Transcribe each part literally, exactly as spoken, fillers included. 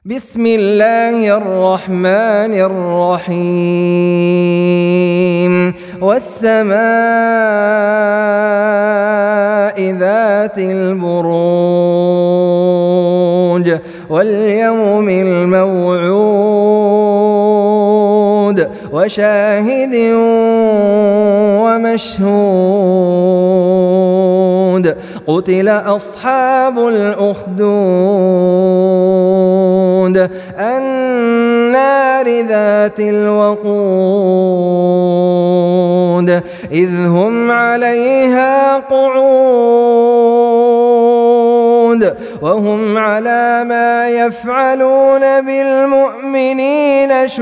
بسم الله الرحمن الرحيم والسماء ذات البروج واليوم الموعود وشاهد ومشهود قتل أصحاب الأخدود النار ذات الوقود إذ هم عليها قعود وهم على ما يفعلون بالمؤمنين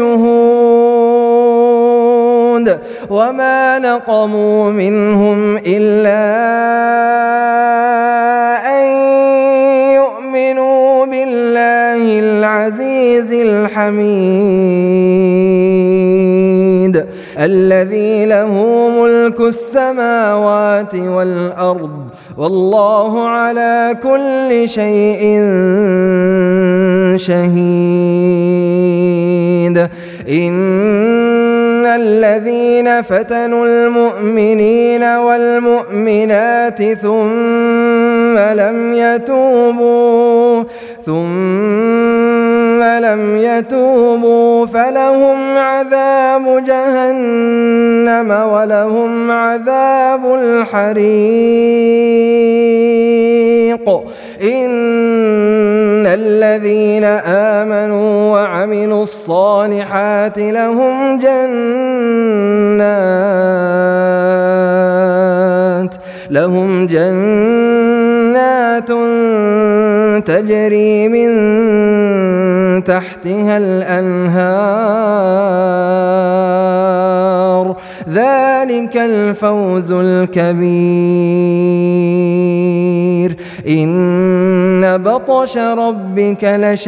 شهود وما نقموا منهم إلا أن يؤمنوا بالله العزيز الحميد الذي له ملك السماوات والأرض والله على كل شيء شهيد إن الذين فتنوا المؤمنين والمؤمنات ثم لم يتوبوا ثم لم يتوبوا فلهم عذاب جهنم ولهم عذاب الحريق إن الذين آمنوا وعملوا الصالحات لهم جنات لهم جنات تجري من تحتها الأنهار ذلك الفوز الكبير إن بطش ربك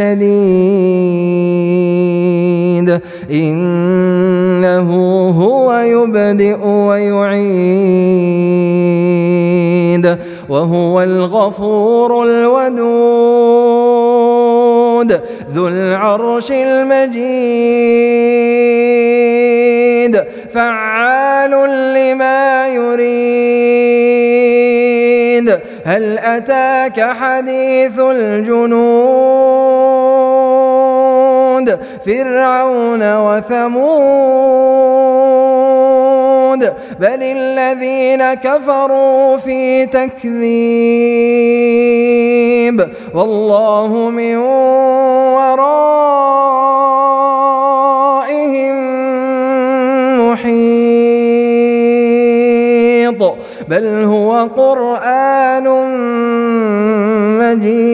لشديد إنه هو يبدئ ويعيد وهو الغفور الودود ذو العرش المجيد فعال لما يريد هل أتاك حديث الجنود فرعون وثمود بل الذين كفروا في تكذيب والله من ورائهم محيط بل هو قرآن مجيد.